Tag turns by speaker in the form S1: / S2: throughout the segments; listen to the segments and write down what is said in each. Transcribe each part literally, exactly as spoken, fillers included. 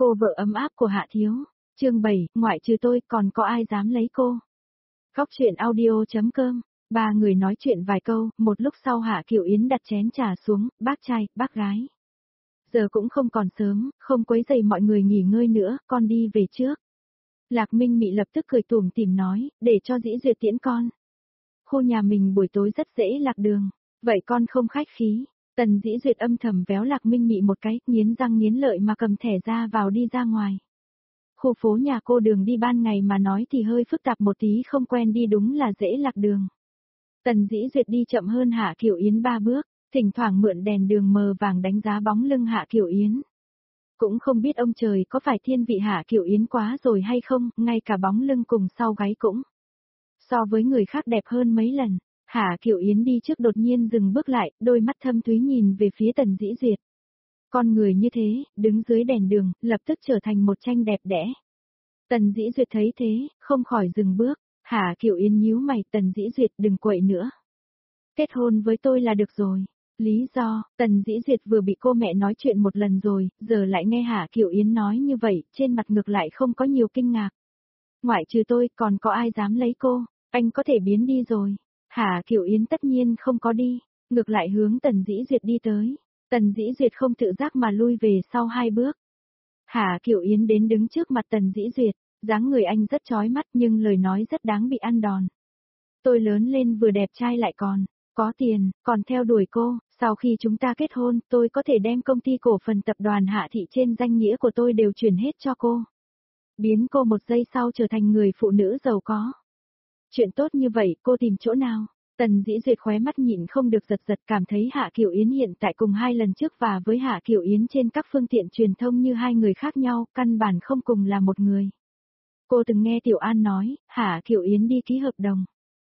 S1: Cô vợ ấm áp của Hạ Thiếu. Chương bảy, ngoại trừ tôi còn có ai dám lấy cô. Góc truyện audio chấm com. Ba người nói chuyện vài câu, một lúc sau Hạ Kiều Yến đặt chén trà xuống, bác trai, bác gái. Giờ cũng không còn sớm, không quấy rầy mọi người nghỉ ngơi nữa, con đi về trước. Lạc Minh Mị lập tức cười tủm tỉm nói, để cho Dĩ Duyệt tiễn con. Khu nhà mình buổi tối rất dễ lạc đường, vậy con không khách khí. Tần Dĩ Duyệt âm thầm véo Lạc Minh Mị một cái, nghiến răng nghiến lợi mà cầm thẻ ra vào đi ra ngoài. Khu phố nhà cô đường đi ban ngày mà nói thì hơi phức tạp một tí, không quen đi đúng là dễ lạc đường. Tần Dĩ Duyệt đi chậm hơn Hạ Kiều Yến ba bước, thỉnh thoảng mượn đèn đường mờ vàng đánh giá bóng lưng Hạ Kiều Yến. Cũng không biết ông trời có phải thiên vị Hạ Kiều Yến quá rồi hay không, ngay cả bóng lưng cùng sau gáy cũng so với người khác đẹp hơn mấy lần. Hạ Kiều Yến đi trước đột nhiên dừng bước lại, đôi mắt thâm thúy nhìn về phía Tần Dĩ Duyệt. Con người như thế, đứng dưới đèn đường, lập tức trở thành một tranh đẹp đẽ. Tần Dĩ Duyệt thấy thế, không khỏi dừng bước. Hạ Kiều Yến nhíu mày, Tần Dĩ Duyệt đừng quậy nữa. Kết hôn với tôi là được rồi. Lý do, Tần Dĩ Duyệt vừa bị cô mẹ nói chuyện một lần rồi, giờ lại nghe Hạ Kiều Yến nói như vậy, trên mặt ngược lại không có nhiều kinh ngạc. Ngoại trừ tôi, còn có ai dám lấy cô, anh có thể biến đi rồi. Hạ Kiều Yến tất nhiên không có đi, ngược lại hướng Tần Dĩ Duyệt đi tới. Tần Dĩ Duyệt không tự giác mà lui về sau hai bước. Hạ Kiều Yến đến đứng trước mặt Tần Dĩ Duyệt, dáng người anh rất chói mắt nhưng lời nói rất đáng bị ăn đòn. Tôi lớn lên vừa đẹp trai lại còn có tiền, còn theo đuổi cô, sau khi chúng ta kết hôn, tôi có thể đem công ty cổ phần tập đoàn Hạ Thị trên danh nghĩa của tôi đều chuyển hết cho cô. Biến cô một giây sau trở thành người phụ nữ giàu có. Chuyện tốt như vậy, cô tìm chỗ nào? Tần Dĩ Duyệt khóe mắt nhịn không được giật giật, cảm thấy Hạ Kiều Yến hiện tại cùng hai lần trước và với Hạ Kiều Yến trên các phương tiện truyền thông như hai người khác nhau, căn bản không cùng là một người. Cô từng nghe Tiểu An nói, Hạ Kiều Yến đi ký hợp đồng.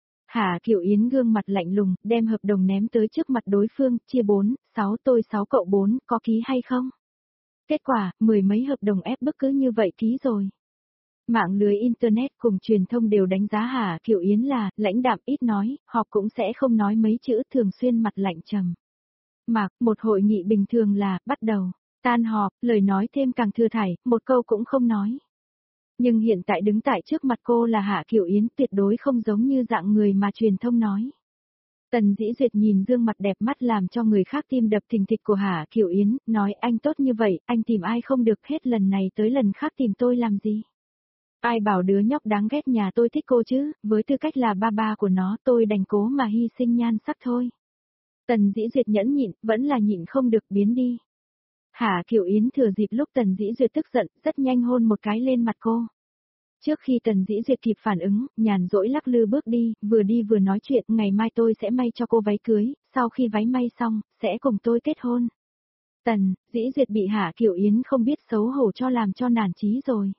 S1: Hạ Kiều Yến gương mặt lạnh lùng, đem hợp đồng ném tới trước mặt đối phương, chia bốn, sáu tôi sáu cậu bốn, có ký hay không? Kết quả, mười mấy hợp đồng ép bức cứ như vậy ký rồi. Mạng lưới Internet cùng truyền thông đều đánh giá Hạ Kiều Yến là, lãnh đạm ít nói, họp cũng sẽ không nói mấy chữ, thường xuyên mặt lạnh trầm. Mà, một hội nghị bình thường là, bắt đầu, tan họp, lời nói thêm càng thừa thải, một câu cũng không nói. Nhưng hiện tại đứng tại trước mặt cô là Hạ Kiều Yến, tuyệt đối không giống như dạng người mà truyền thông nói. Tần Dĩ Duyệt nhìn gương mặt đẹp mắt làm cho người khác tim đập thình thịch của Hạ Kiều Yến, nói anh tốt như vậy, anh tìm ai không được, hết lần này tới lần khác tìm tôi làm gì? Ai bảo đứa nhóc đáng ghét nhà tôi thích cô chứ, với tư cách là ba ba của nó tôi đành cố mà hy sinh nhan sắc thôi. Tần Dĩ Duyệt nhẫn nhịn, vẫn là nhịn không được, biến đi. Hạ Kiều Yến thừa dịp lúc Tần Dĩ Duyệt tức giận, rất nhanh hôn một cái lên mặt cô. Trước khi Tần Dĩ Duyệt kịp phản ứng, nhàn rỗi lắc lư bước đi, vừa đi vừa nói chuyện, ngày mai tôi sẽ may cho cô váy cưới, sau khi váy may xong, sẽ cùng tôi kết hôn. Tần Dĩ Duyệt bị Hạ Kiều Yến không biết xấu hổ cho làm cho nản chí rồi.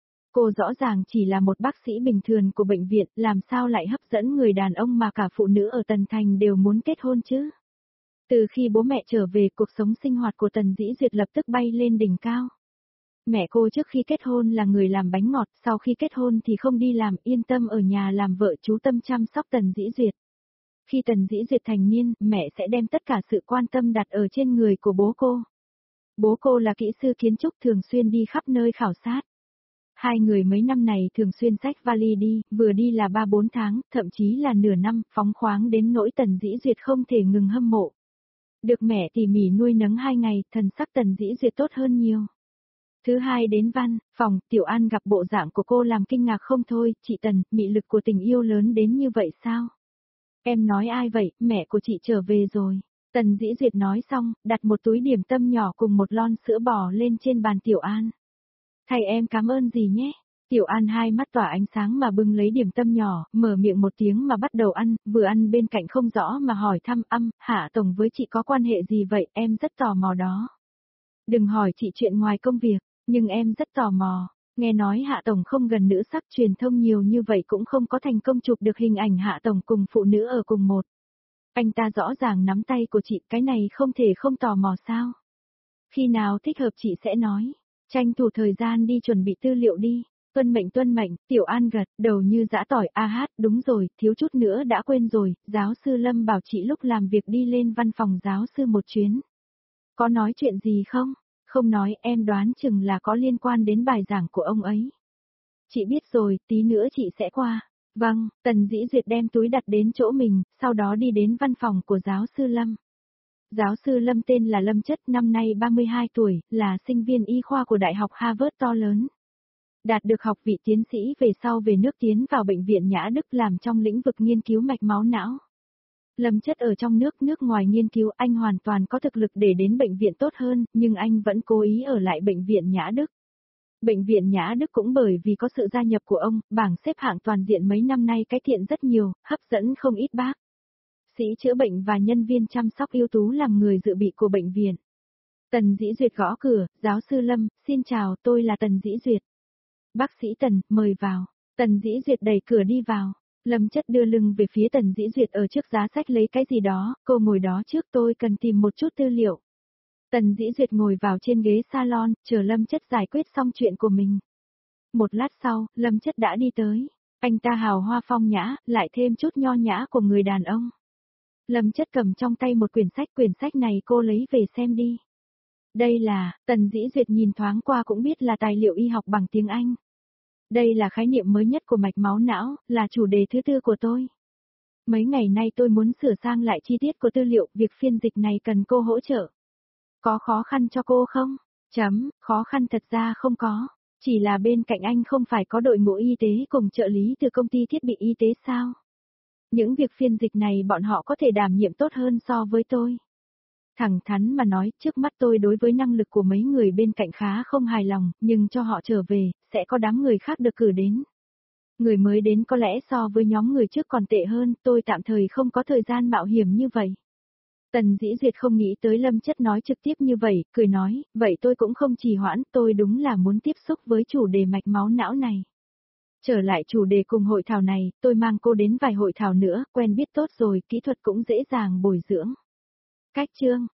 S1: Cô rõ ràng chỉ là một bác sĩ bình thường của bệnh viện, làm sao lại hấp dẫn người đàn ông mà cả phụ nữ ở Tần Thành đều muốn kết hôn chứ? Từ khi bố mẹ trở về, cuộc sống sinh hoạt của Tần Dĩ Duyệt lập tức bay lên đỉnh cao. Mẹ cô trước khi kết hôn là người làm bánh ngọt, sau khi kết hôn thì không đi làm, yên tâm ở nhà làm vợ chú tâm chăm sóc Tần Dĩ Duyệt. Khi Tần Dĩ Duyệt thành niên, mẹ sẽ đem tất cả sự quan tâm đặt ở trên người của bố cô. Bố cô là kỹ sư kiến trúc, thường xuyên đi khắp nơi khảo sát. Hai người mấy năm này thường xuyên xách vali đi, vừa đi là ba bốn tháng, thậm chí là nửa năm, phóng khoáng đến nỗi Tần Dĩ Duyệt không thể ngừng hâm mộ. Được mẹ tỉ mỉ nuôi nấng hai ngày, thần sắc Tần Dĩ Duyệt tốt hơn nhiều. Thứ hai đến văn phòng, Tiểu An gặp bộ dạng của cô làm kinh ngạc không thôi, chị Tần, mị lực của tình yêu lớn đến như vậy sao? Em nói ai vậy, mẹ của chị trở về rồi. Tần Dĩ Duyệt nói xong, đặt một túi điểm tâm nhỏ cùng một lon sữa bò lên trên bàn Tiểu An. Thầy em cảm ơn gì nhé. Tiểu An hai mắt tỏa ánh sáng mà bưng lấy điểm tâm nhỏ, mở miệng một tiếng mà bắt đầu ăn, vừa ăn bên cạnh không rõ mà hỏi thăm âm, Hạ Tổng với chị có quan hệ gì vậy, em rất tò mò đó. Đừng hỏi chị chuyện ngoài công việc, nhưng em rất tò mò, nghe nói Hạ Tổng không gần nữ sắc, truyền thông nhiều như vậy cũng không có thành công chụp được hình ảnh Hạ Tổng cùng phụ nữ ở cùng một. Anh ta rõ ràng nắm tay của chị, cái này không thể không tò mò sao. Khi nào thích hợp chị sẽ nói, tranh thủ thời gian đi chuẩn bị tư liệu đi. Tuân mệnh tuân mệnh, Tiểu An gật, đầu như giã tỏi, a hát, đúng rồi, thiếu chút nữa đã quên rồi, giáo sư Lâm bảo chị lúc làm việc đi lên văn phòng giáo sư một chuyến. Có nói chuyện gì không? Không nói, em đoán chừng là có liên quan đến bài giảng của ông ấy. Chị biết rồi, tí nữa chị sẽ qua. Vâng, Tần Dĩ Duyệt đem túi đặt đến chỗ mình, sau đó đi đến văn phòng của giáo sư Lâm. Giáo sư Lâm tên là Lâm Chất, năm nay ba mươi hai tuổi, là sinh viên y khoa của Đại học Harvard to lớn. Đạt được học vị tiến sĩ về sau về nước tiến vào bệnh viện Nhã Đức làm trong lĩnh vực nghiên cứu mạch máu não. Lâm Chất ở trong nước, nước ngoài nghiên cứu, anh hoàn toàn có thực lực để đến bệnh viện tốt hơn, nhưng anh vẫn cố ý ở lại bệnh viện Nhã Đức. Bệnh viện Nhã Đức cũng bởi vì có sự gia nhập của ông, bảng xếp hạng toàn diện mấy năm nay cải thiện rất nhiều, hấp dẫn không ít bác sĩ chữa bệnh và nhân viên chăm sóc ưu tú làm người dự bị của bệnh viện. Tần Dĩ Duyệt gõ cửa, giáo sư Lâm, xin chào, tôi là Tần Dĩ Duyệt. Bác sĩ Tần, mời vào. Tần Dĩ Duyệt đẩy cửa đi vào. Lâm Chất đưa lưng về phía Tần Dĩ Duyệt ở trước giá sách lấy cái gì đó, cô ngồi đó trước, tôi cần tìm một chút tư liệu. Tần Dĩ Duyệt ngồi vào trên ghế salon, chờ Lâm Chất giải quyết xong chuyện của mình. Một lát sau, Lâm Chất đã đi tới. Anh ta hào hoa phong nhã, lại thêm chút nho nhã của người đàn ông. Lâm Chất cầm trong tay một quyển sách, quyển sách này cô lấy về xem đi. Đây là, Tần Dĩ Duyệt nhìn thoáng qua cũng biết là tài liệu y học bằng tiếng Anh. Đây là khái niệm mới nhất của mạch máu não, là chủ đề thứ tư của tôi. Mấy ngày nay tôi muốn sửa sang lại chi tiết của tư liệu, việc phiên dịch này cần cô hỗ trợ. Có khó khăn cho cô không? Chấm, khó khăn thật ra không có. Chỉ là bên cạnh anh không phải có đội ngũ y tế cùng trợ lý từ công ty thiết bị y tế sao? Những việc phiên dịch này bọn họ có thể đảm nhiệm tốt hơn so với tôi. Thẳng thắn mà nói, trước mắt tôi đối với năng lực của mấy người bên cạnh khá không hài lòng, nhưng cho họ trở về, sẽ có đám người khác được cử đến. Người mới đến có lẽ so với nhóm người trước còn tệ hơn, tôi tạm thời không có thời gian mạo hiểm như vậy. Tần Dĩ Duyệt không nghĩ tới Lâm Chất nói trực tiếp như vậy, cười nói, vậy tôi cũng không trì hoãn, tôi đúng là muốn tiếp xúc với chủ đề mạch máu não này. Trở lại chủ đề cùng hội thảo này, tôi mang cô đến vài hội thảo nữa, quen biết tốt rồi, kỹ thuật cũng dễ dàng bồi dưỡng. Cách chương